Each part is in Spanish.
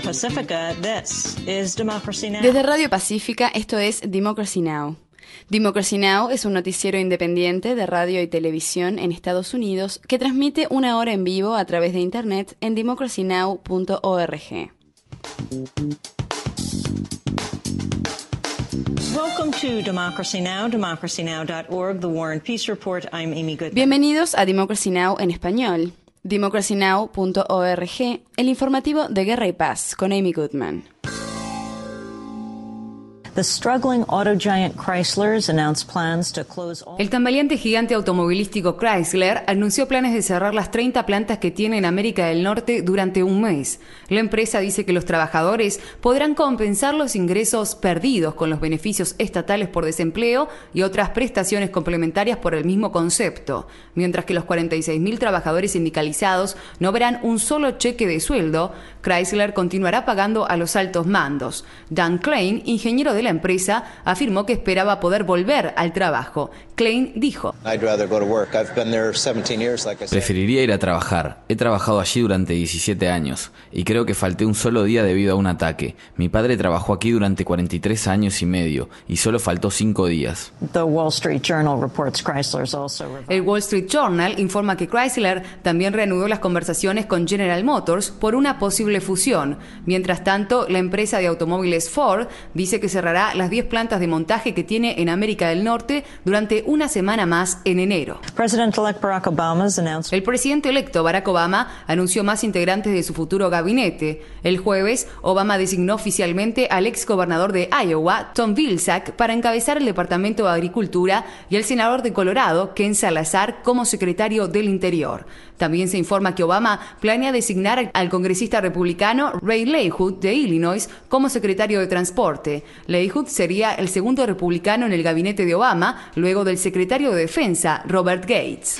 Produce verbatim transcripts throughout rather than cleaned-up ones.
Pacifica, this is Democracy Now! Desde Radio Pacífica, esto es Democracy Now! Democracy Now! Es un noticiero independiente de radio y televisión en Estados Unidos que transmite una hora en vivo a través de internet en democracy now punto org. Welcome to Democracy Now!, democracy now dot org, The War and Peace Report. I'm Amy Goodman. Bienvenidos a Democracy Now! En español. democracy now punto org, el informativo de Guerra y Paz, con Amy Goodman. The struggling auto giant Chrysler's announced plans to close all... El tambaleante gigante automovilístico Chrysler anunció planes de cerrar las treinta plantas que tiene en América del Norte durante un mes. La empresa dice que los trabajadores podrán compensar los ingresos perdidos con los beneficios estatales por desempleo y otras prestaciones complementarias por el mismo concepto, mientras que los cuarenta y seis mil trabajadores sindicalizados no verán un solo cheque de sueldo. Chrysler continuará pagando a los altos mandos. Dan Klein, ingeniero de la empresa, afirmó que esperaba poder volver al trabajo. Klein dijo: Preferiría ir a trabajar. He trabajado allí durante diecisiete años y creo que falté un solo día debido a un ataque. Mi padre trabajó aquí durante cuarenta y tres años y medio y solo faltó cinco días. The Wall Street Journal reports Chrysler's also... El Wall Street Journal informa que Chrysler también reanudó las conversaciones con General Motors por una posible fusión. Mientras tanto, la empresa de automóviles Ford dice que cerrará las diez plantas de montaje que tiene en América del Norte durante una semana más en enero. El presidente electo Barack Obama anunció más integrantes de su futuro gabinete. El jueves, Obama designó oficialmente al ex gobernador de Iowa, Tom Vilsack, para encabezar el Departamento de Agricultura y al senador de Colorado, Ken Salazar, como secretario del Interior. También se informa que Obama planea designar al congresista republicano Ray LaHood de Illinois como secretario de Transporte. LaHood sería el segundo republicano en el gabinete de Obama, luego del secretario de Defensa, Robert Gates.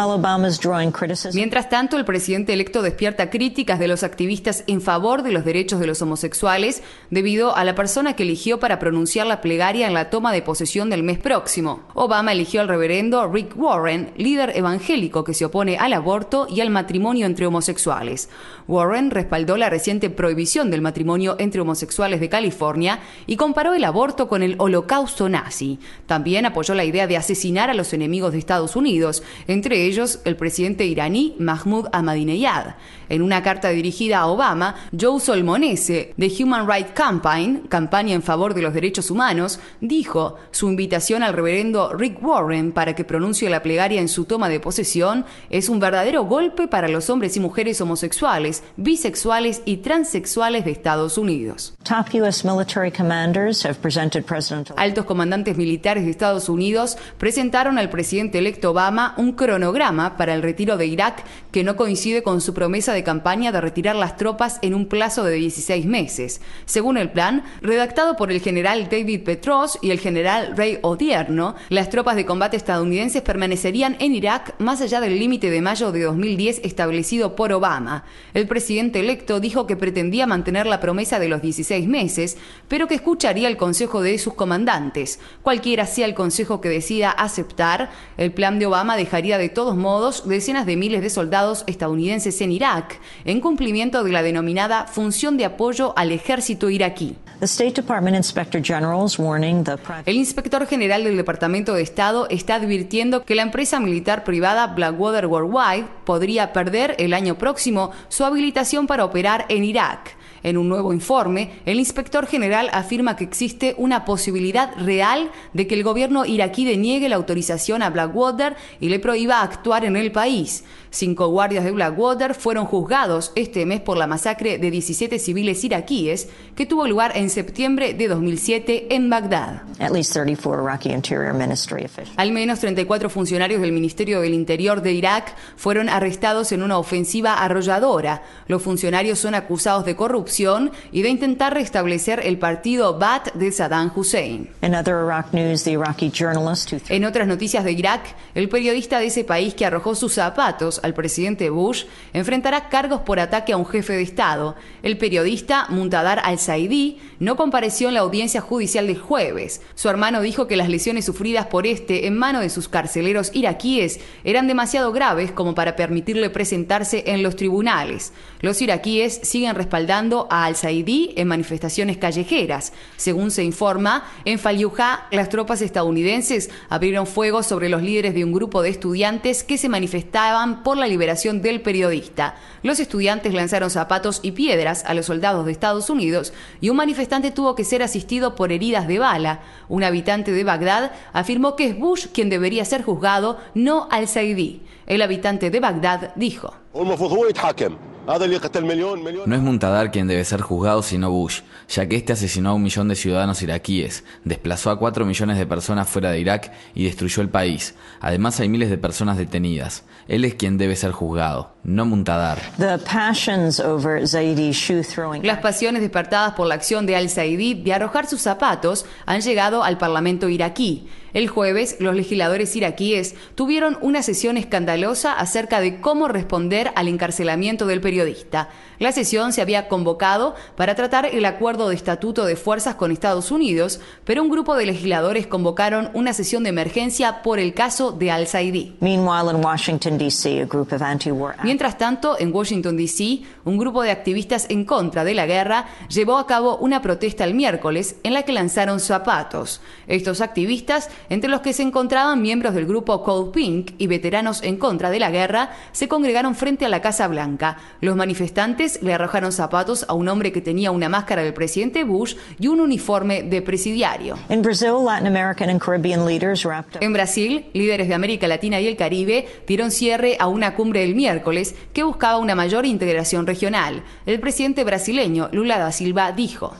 Mientras tanto, el presidente electo despierta críticas de los activistas en favor de los derechos de los homosexuales debido a la persona que eligió para pronunciar la plegaria en la toma de posesión del mes próximo. Obama eligió al reverendo Rick Warren, líder evangélico que se opone al aborto y al matrimonio entre homosexuales. Warren respaldó la reciente prohibición del matrimonio entre homosexuales de California y comparó el aborto con el holocausto nazi. También apoyó la idea de asesinar a los enemigos de Estados Unidos, entre ellos el presidente iraní Mahmoud Ahmadinejad. En una carta dirigida a Obama, Joe Solmonese, de Human Rights Campaign, campaña en favor de los derechos humanos, dijo: su invitación al reverendo Rick Warren para que pronuncie la plegaria en su toma de posesión es un verdadero golpe para los hombres y mujeres homosexuales, bisexuales y transexuales de Estados Unidos. Top U S military commanders have presented President... Altos comandantes militares de Estados Unidos presentaron al presidente electo Obama un cronograma para el retiro de Irak que no coincide con su promesa de campaña de retirar las tropas en un plazo de dieciséis meses. Según el plan, redactado por el general David Petraeus y el general Ray Odierno, las tropas de combate estadounidenses permanecerían en Irak más allá del límite de mayo de dos mil diez establecido por Obama. El presidente electo dijo que pretendía mantener la promesa de los dieciséis meses, pero que escucharía el consejo de sus comandantes. Cualquiera sea el consejo que decida aceptar, el plan de Obama dejaría de todos modos decenas de miles de soldados estadounidenses en Irak, en cumplimiento de la denominada función de apoyo al ejército iraquí. The State Department Inspector General's warning the... El inspector general del Departamento de Estado está advirtiendo que la empresa militar privada Blackwater Worldwide podría perder el año próximo su habilitación para operar en Irak. En un nuevo informe, el inspector general afirma que existe una posibilidad real de que el gobierno iraquí deniegue la autorización a Blackwater y le prohíba actuar en el país. Cinco guardias de Blackwater fueron juzgados este mes por la masacre de diecisiete civiles iraquíes que tuvo lugar en septiembre de dos mil siete en Bagdad. At least thirty-four Iraqi Interior Ministry officials. Al menos treinta y cuatro funcionarios del Ministerio del Interior de Irak fueron arrestados en una ofensiva arrolladora. Los funcionarios son acusados de corrupción y de intentar restablecer el partido Ba'ath de Saddam Hussein. In other Iraq news, the Iraqi journalist who... En otras noticias de Irak, el periodista de ese país que arrojó sus zapatos al presidente Bush enfrentará cargos por ataque a un jefe de Estado. El periodista Muntadar al-Saidi no compareció en la audiencia judicial del jueves. Su hermano dijo que las lesiones sufridas por este en manos de sus carceleros iraquíes eran demasiado graves como para permitirle presentarse en los tribunales. Los iraquíes siguen respaldando apoyo a al-Zaidi en manifestaciones callejeras. Según se informa, en Fallujah, las tropas estadounidenses abrieron fuego sobre los líderes de un grupo de estudiantes que se manifestaban por la liberación del periodista. Los estudiantes lanzaron zapatos y piedras a los soldados de Estados Unidos y un manifestante tuvo que ser asistido por heridas de bala. Un habitante de Bagdad afirmó que es Bush quien debería ser juzgado, no al-Zaidi. El habitante de Bagdad dijo: No es Muntadar quien debe ser juzgado sino Bush, ya que este asesinó a un millón de ciudadanos iraquíes, desplazó a cuatro millones de personas fuera de Irak y destruyó el país. Además hay miles de personas detenidas. Él es quien debe ser juzgado, no Muntadar. Las pasiones despertadas por la acción de al-Zaidi de arrojar sus zapatos han llegado al Parlamento iraquí. El jueves, los legisladores iraquíes tuvieron una sesión escandalosa acerca de cómo responder al encarcelamiento del periodista. La sesión se había convocado para tratar el acuerdo de estatuto de fuerzas con Estados Unidos, pero un grupo de legisladores convocaron una sesión de emergencia por el caso de al-Zaidi. Mientras tanto, en Washington, D C, un grupo de activistas en contra de la guerra llevó a cabo una protesta el miércoles en la que lanzaron zapatos. Estos activistas, entre los que se encontraban miembros del grupo Code Pink y veteranos en contra de la guerra, se congregaron frente a la Casa Blanca. Los manifestantes le arrojaron zapatos a un hombre que tenía una máscara del presidente Bush y un uniforme de presidiario. En Brasil, líderes de América Latina y el Caribe dieron cierre a una cumbre el miércoles que buscaba una mayor integración regional. El presidente brasileño Lula da Silva dijo: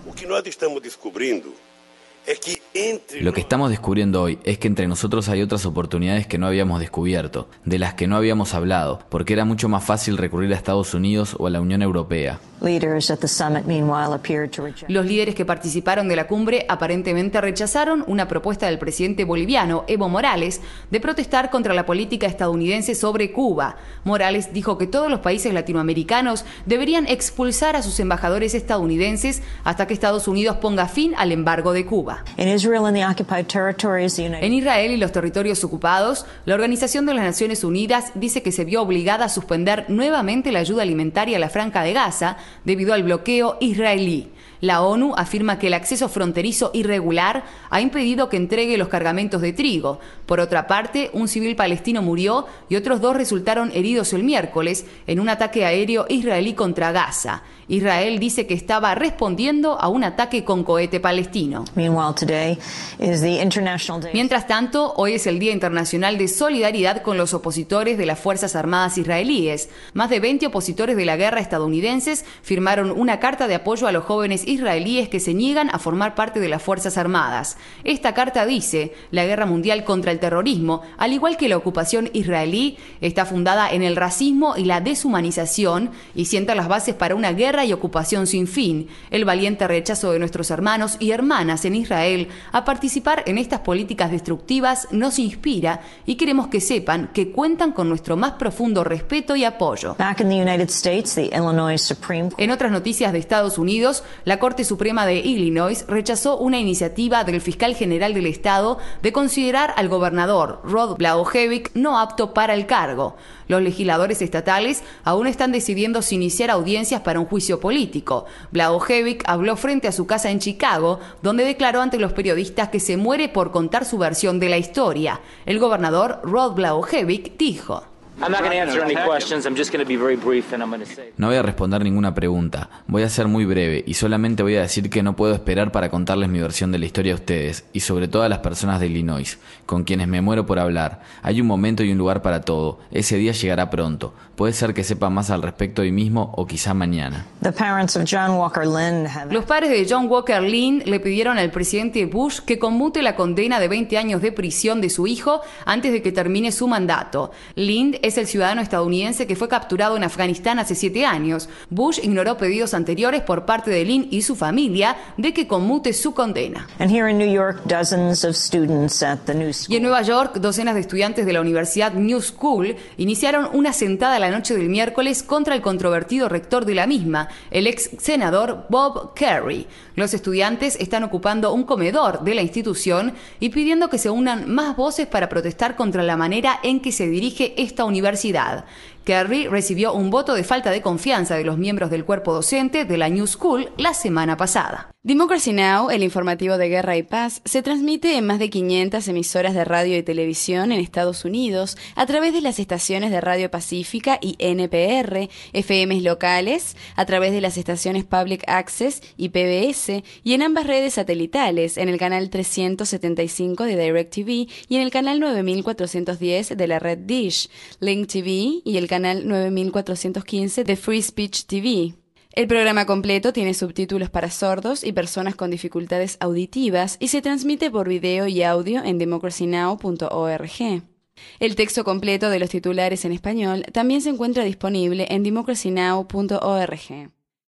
Lo que estamos descubriendo hoy es que entre nosotros hay otras oportunidades que no habíamos descubierto, de las que no habíamos hablado, porque era mucho más fácil recurrir a Estados Unidos o a la Unión Europea. Los líderes que participaron de la cumbre aparentemente rechazaron una propuesta del presidente boliviano Evo Morales de protestar contra la política estadounidense sobre Cuba. Morales dijo que todos los países latinoamericanos deberían expulsar a sus embajadores estadounidenses hasta que Estados Unidos ponga fin al embargo de Cuba. En Israel y los territorios ocupados, la Organización de las Naciones Unidas dice que se vio obligada a suspender nuevamente la ayuda alimentaria a la Franja de Gaza debido al bloqueo israelí. La ONU afirma que el acceso fronterizo irregular ha impedido que entregue los cargamentos de trigo. Por otra parte, un civil palestino murió y otros dos resultaron heridos el miércoles en un ataque aéreo israelí contra Gaza. Israel dice que estaba respondiendo a un ataque con cohete palestino. Mientras tanto, hoy es el Día Internacional de Solidaridad con los opositores de las Fuerzas Armadas israelíes. Más de veinte opositores de la guerra estadounidenses firmaron una carta de apoyo a los jóvenes israelíes que se niegan a formar parte de las Fuerzas Armadas. Esta carta dice: la guerra mundial contra el terrorismo, al igual que la ocupación israelí, está fundada en el racismo y la deshumanización y sienta las bases para una guerra y ocupación sin fin. El valiente rechazo de nuestros hermanos y hermanas en Israel a participar en estas políticas destructivas nos inspira y queremos que sepan que cuentan con nuestro más profundo respeto y apoyo. En otras noticias de Estados Unidos, la Corte Suprema de Illinois rechazó una iniciativa del fiscal general del estado de considerar al gobernador Rod Blagojevich no apto para el cargo. Los legisladores estatales aún están decidiendo si iniciar audiencias para un juicio político. Blagojevich habló frente a su casa en Chicago, donde declaró ante los periodistas que se muere por contar su versión de la historia. El gobernador Rod Blagojevich dijo: No voy a responder ninguna pregunta, voy a ser muy breve y solamente voy a decir que no puedo esperar para contarles mi versión de la historia a ustedes y sobre todo a las personas de Illinois, con quienes me muero por hablar. Hay un momento y un lugar para todo, ese día llegará pronto. Puede ser que sepa más al respecto hoy mismo o quizá mañana. Los padres de John Walker Lynn le pidieron al presidente Bush que conmute la condena de veinte años de prisión de su hijo antes de que termine su mandato. Lynn es el ciudadano estadounidense que fue capturado en Afganistán hace siete años. Bush ignoró pedidos anteriores por parte de Lynn y su familia de que conmute su condena. Y en Nueva York, docenas de estudiantes de la Universidad New School iniciaron una sentada la noche del miércoles contra el controvertido rector de la misma, el ex senador Bob Kerrey. Los estudiantes están ocupando un comedor de la institución y pidiendo que se unan más voces para protestar contra la manera en que se dirige esta universidad. Kerry recibió un voto de falta de confianza de los miembros del cuerpo docente de la New School la semana pasada. Democracy Now!, el informativo de guerra y paz, se transmite en más de quinientas emisoras de radio y televisión en Estados Unidos a través de las estaciones de Radio Pacífica y N P R, F Ms locales, a través de las estaciones Public Access y P B S, y en ambas redes satelitales, en el canal trescientos setenta y cinco de DirecTV y en el canal nueve mil cuatrocientos diez de la red Dish, Link T V y el canal nueve mil cuatrocientos quince de Free Speech T V. El programa completo tiene subtítulos para sordos y personas con dificultades auditivas y se transmite por video y audio en democracy now punto org. El texto completo de los titulares en español también se encuentra disponible en democracy now punto org.